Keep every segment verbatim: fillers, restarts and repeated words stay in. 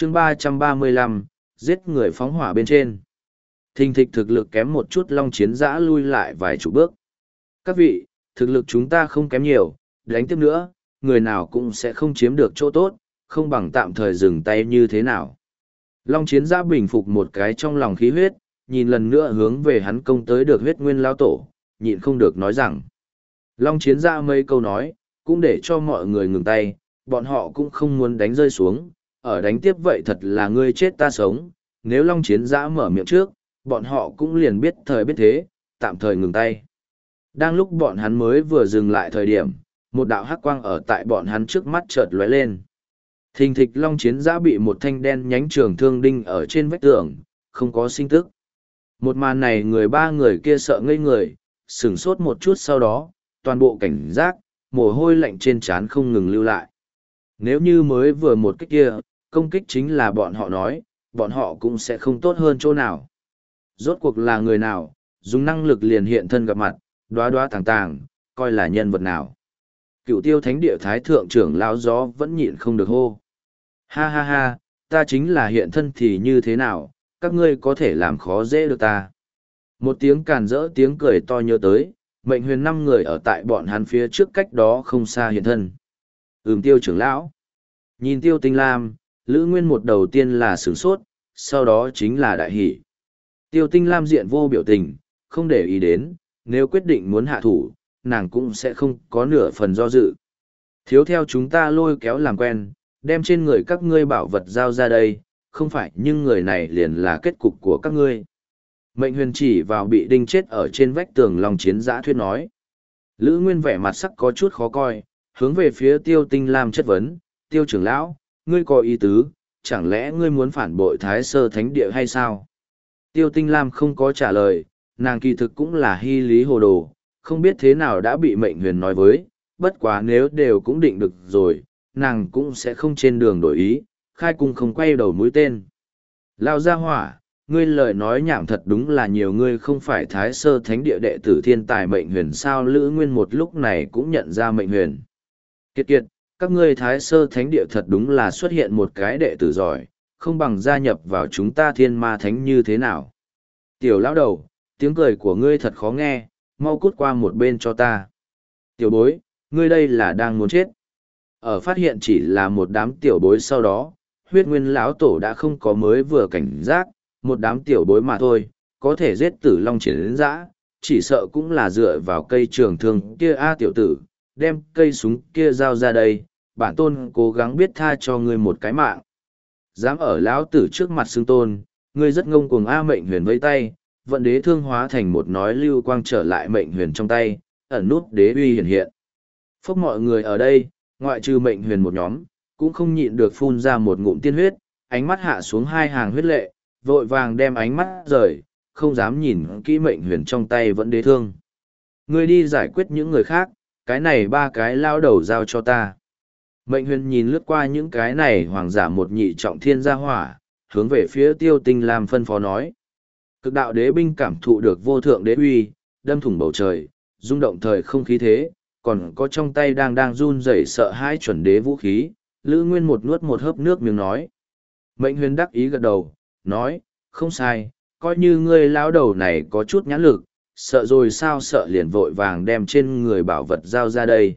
chương ba trăm ba mươi lăm, giết người phóng hỏa bên trên. Thình thịch thực lực kém một chút long chiến giã lui lại vài chục bước. Các vị, thực lực chúng ta không kém nhiều, đánh tiếp nữa, người nào cũng sẽ không chiếm được chỗ tốt, không bằng tạm thời dừng tay như thế nào. Long chiến giã bình phục một cái trong lòng khí huyết, nhìn lần nữa hướng về hắn công tới được huyết nguyên lao tổ, nhịn không được nói rằng. Long chiến giã mấy câu nói, cũng để cho mọi người ngừng tay, bọn họ cũng không muốn đánh rơi xuống, ở đánh tiếp vậy thật là ngươi chết ta sống, nếu long chiến giã mở miệng trước, bọn họ cũng liền biết thời biết thế, tạm thời ngừng tay. Đang lúc bọn hắn mới vừa dừng lại thời điểm, một đạo hắc quang ở tại bọn hắn trước mắt chợt lóe lên. Thình thịch long chiến giã bị một thanh đen nhánh trường thương đinh ở trên vách tường, không có sinh tức. Một màn này người ba người kia sợ ngây người, sửng sốt một chút sau đó, toàn bộ cảnh giác, mồ hôi lạnh trên trán không ngừng lưu lại. Nếu như mới vừa một kích kia, công kích chính là bọn họ nói, bọn họ cũng sẽ không tốt hơn chỗ nào. Rốt cuộc là người nào, dùng năng lực liền hiện thân gặp mặt, đoá đoá tàng tàng, coi là nhân vật nào. Cựu tiêu thánh địa thái thượng trưởng lão gió vẫn nhịn không được hô. Ha ha ha, ta chính là hiện thân thì như thế nào, các ngươi có thể làm khó dễ được ta. Một tiếng càn rỡ tiếng cười to nhớ tới, mệnh huyền năm người ở tại bọn hắn phía trước cách đó không xa hiện thân. Ừm tiêu trưởng lão. Nhìn tiêu tinh lam, Lữ Nguyên một đầu tiên là sửng sốt, sau đó chính là đại hỷ. Tiêu tinh lam diện vô biểu tình, không để ý đến, nếu quyết định muốn hạ thủ, nàng cũng sẽ không có nửa phần do dự. Thiếu theo chúng ta lôi kéo làm quen, đem trên người các ngươi bảo vật giao ra đây, không phải nhưng người này liền là kết cục của các ngươi. Mệnh huyền chỉ vào bị đinh chết ở trên vách tường long chiến giã thuyết nói. Lữ Nguyên vẻ mặt sắc có chút khó coi, hướng về phía tiêu tinh lam chất vấn, tiêu trưởng lão, ngươi có ý tứ, chẳng lẽ ngươi muốn phản bội thái sơ thánh địa hay sao? Tiêu tinh lam không có trả lời, nàng kỳ thực cũng là hy lý hồ đồ, không biết thế nào đã bị mệnh huyền nói với, bất quá nếu đều cũng định được rồi, nàng cũng sẽ không trên đường đổi ý, khai cung không quay đầu mũi tên. Lao ra hỏa, ngươi lời nói nhảm thật đúng là nhiều, ngươi không phải thái sơ thánh địa đệ tử thiên tài mệnh huyền sao? Lữ Nguyên một lúc này cũng nhận ra mệnh huyền. Kiệt kiệt, các ngươi thái sơ thánh địa thật đúng là xuất hiện một cái đệ tử giỏi, không bằng gia nhập vào chúng ta thiên ma thánh như thế nào. Tiểu lão đầu, tiếng cười của ngươi thật khó nghe, mau cút qua một bên cho ta. Tiểu bối, ngươi đây là đang muốn chết. Ở phát hiện chỉ là một đám tiểu bối sau đó, huyết nguyên lão tổ đã không có mới vừa cảnh giác, một đám tiểu bối mà thôi, có thể giết tử long chiến dã, chỉ sợ cũng là dựa vào cây trường thương kia. A tiểu tử, đem cây súng kia giao ra đây, bản tôn cố gắng biết tha cho ngươi một cái mạng. Dám ở lão tử trước mặt xưng tôn, ngươi rất ngông cuồng. A mệnh huyền vây tay, vận đế thương hóa thành một nói lưu quang trở lại mệnh huyền trong tay, ẩn nút đế uy hiện hiện. Phốc mọi người ở đây, ngoại trừ mệnh huyền một nhóm, cũng không nhịn được phun ra một ngụm tiên huyết, ánh mắt hạ xuống hai hàng huyết lệ, vội vàng đem ánh mắt rời, không dám nhìn kỹ mệnh huyền trong tay vẫn đế thương. Ngươi đi giải quyết những người khác, cái này ba cái lao đầu giao cho ta. Mệnh huyền nhìn lướt qua những cái này hoàng giả một nhị trọng thiên gia hỏa, hướng về phía tiêu tinh lam phân phó nói. Cực đạo đế binh cảm thụ được vô thượng đế uy, đâm thủng bầu trời, rung động thời không khí thế, còn có trong tay đang đang run rẩy sợ hãi chuẩn đế vũ khí. Lữ Nguyên một nuốt một hớp nước miếng nói. Mệnh huyền đắc ý gật đầu, nói, không sai, coi như ngươi lão đầu này có chút nhãn lực, sợ rồi sao? Sợ liền vội vàng đem trên người bảo vật giao ra đây.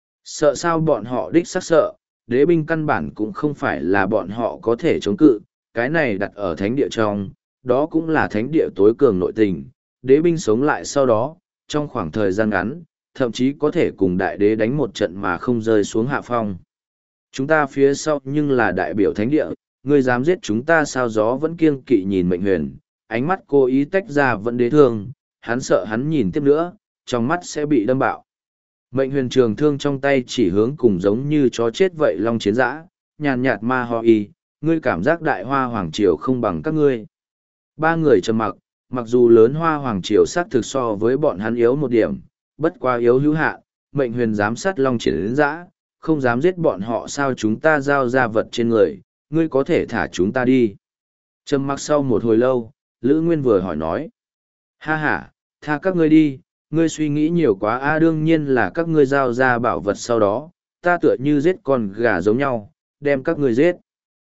Sợ sao? Bọn họ đích xác sợ, đế binh căn bản cũng không phải là bọn họ có thể chống cự, cái này đặt ở thánh địa trong, đó cũng là thánh địa tối cường nội tình, đế binh sống lại sau đó, trong khoảng thời gian ngắn, thậm chí có thể cùng đại đế đánh một trận mà không rơi xuống hạ phong. Chúng ta phía sau nhưng là đại biểu thánh địa, ngươi dám giết chúng ta sao? Gió vẫn kiêng kỵ nhìn mệnh huyền, ánh mắt cố ý tách ra vẫn đế thương, hắn sợ hắn nhìn tiếp nữa, trong mắt sẽ bị đâm bạo. Mệnh huyền trường thương trong tay chỉ hướng cùng giống như chó chết vậy long chiến dã, nhàn nhạt ma ho y, ngươi cảm giác đại hoa hoàng triều không bằng các ngươi. Ba người trầm mặc, mặc dù lớn hoa hoàng triều xác thực so với bọn hắn yếu một điểm, bất quá yếu hữu hạn, mệnh huyền giám sát long chiến dã, không dám giết bọn họ sao? Chúng ta giao ra vật trên người, ngươi có thể thả chúng ta đi. Trầm mặc sau một hồi lâu, Lữ Nguyên vừa hỏi nói. Ha ha, tha các ngươi đi, ngươi suy nghĩ nhiều quá. A đương nhiên là các ngươi giao ra bảo vật sau đó, ta tựa như giết con gà giống nhau, đem các ngươi giết.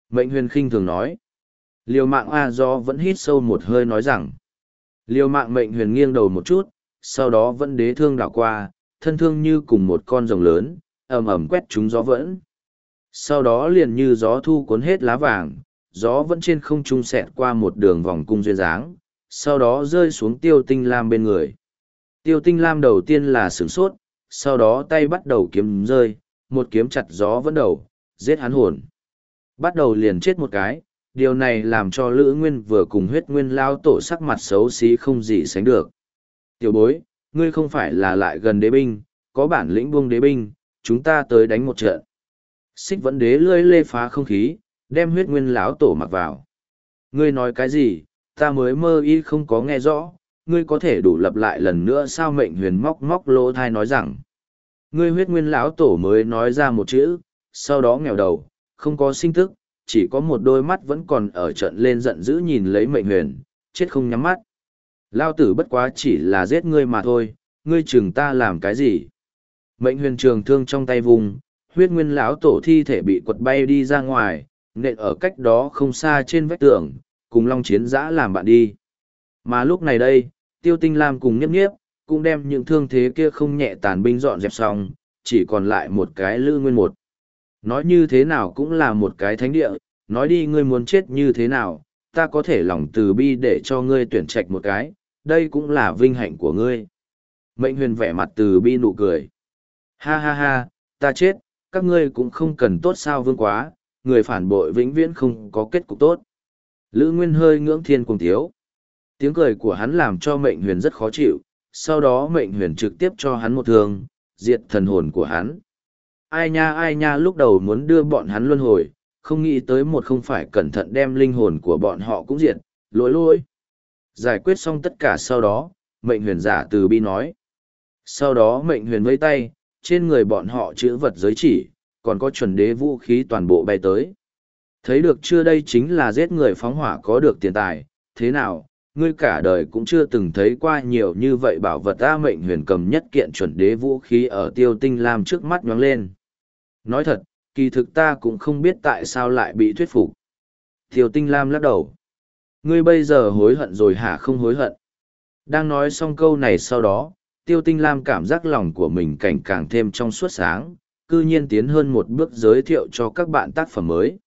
Mệnh huyền khinh thường nói. Liều mạng A Do vẫn hít sâu một hơi nói rằng. Liều mạng mệnh huyền nghiêng đầu một chút, sau đó vẫn đế thương đảo qua, thân thương như cùng một con rồng lớn, ầm ầm quét chúng gió vẫn. Sau đó liền như gió thu cuốn hết lá vàng, gió vẫn trên không trung xẹt qua một đường vòng cung duyên dáng, sau đó rơi xuống tiêu tinh lam bên người. Tiêu tinh lam đầu tiên là sửng sốt, sau đó tay bắt đầu kiếm rơi, một kiếm chặt gió vẫn đầu, giết hắn hồn. Bắt đầu liền chết một cái, điều này làm cho Lữ Nguyên vừa cùng huyết nguyên lao tổ sắc mặt xấu xí không gì sánh được. Tiểu bối, ngươi không phải là lại gần đế binh, có bản lĩnh buông đế binh, chúng ta tới đánh một trận. Xích vẫn đế lươi lê phá không khí, đem huyết nguyên lão tổ mặc vào. Ngươi nói cái gì, ta mới mơ y không có nghe rõ, ngươi có thể đủ lặp lại lần nữa sao? Mệnh huyền móc móc lỗ thai nói rằng. Ngươi huyết nguyên lão tổ mới nói ra một chữ, sau đó nghèo đầu, không có sinh tức, chỉ có một đôi mắt vẫn còn ở trận lên giận dữ nhìn lấy mệnh huyền, chết không nhắm mắt. Lao tử bất quá chỉ là giết ngươi mà thôi, ngươi chừng ta làm cái gì? Mệnh huyền trường thương trong tay vùng, huyết nguyên lão tổ thi thể bị quật bay đi ra ngoài, nện ở cách đó không xa trên vách tường, cùng long chiến giã làm bạn đi. Mà lúc này đây, tiêu tinh lam cùng nhiếp nhiếp, cũng đem những thương thế kia không nhẹ tàn binh dọn dẹp xong, chỉ còn lại một cái Lữ Nguyên một. Nói như thế nào cũng là một cái thánh địa, nói đi ngươi muốn chết như thế nào, ta có thể lòng từ bi để cho ngươi tuyển trạch một cái, đây cũng là vinh hạnh của ngươi. Mệnh huyền vẻ mặt từ bi nụ cười. Ha ha ha, ta chết, các ngươi cũng không cần tốt sao vương quá, người phản bội vĩnh viễn không có kết cục tốt. Lữ Nguyên hơi ngưỡng thiên cùng thiếu. Tiếng cười của hắn làm cho mệnh huyền rất khó chịu, sau đó mệnh huyền trực tiếp cho hắn một thương, diệt thần hồn của hắn. Ai nha ai nha lúc đầu muốn đưa bọn hắn luân hồi, không nghĩ tới một không phải cẩn thận đem linh hồn của bọn họ cũng diệt, lỗi lỗi. Giải quyết xong tất cả sau đó, mệnh huyền giả từ bi nói. Sau đó mệnh huyền vẫy tay, trên người bọn họ chữ vật giới chỉ, còn có chuẩn đế vũ khí toàn bộ bay tới. Thấy được chưa, đây chính là giết người phóng hỏa có được tiền tài, thế nào, ngươi cả đời cũng chưa từng thấy qua nhiều như vậy bảo vật. A mệnh huyền cầm nhất kiện chuẩn đế vũ khí ở tiêu tinh lam trước mắt nhoáng lên. Nói thật, kỳ thực ta cũng không biết tại sao lại bị thuyết phục. Tiêu tinh lam lắc đầu. Ngươi bây giờ hối hận rồi hả? Không hối hận. Đang nói xong câu này sau đó, tiêu tinh lam cảm giác lòng của mình cảnh càng thêm trong suốt sáng, cư nhiên tiến hơn một bước giới thiệu cho các bạn tác phẩm mới.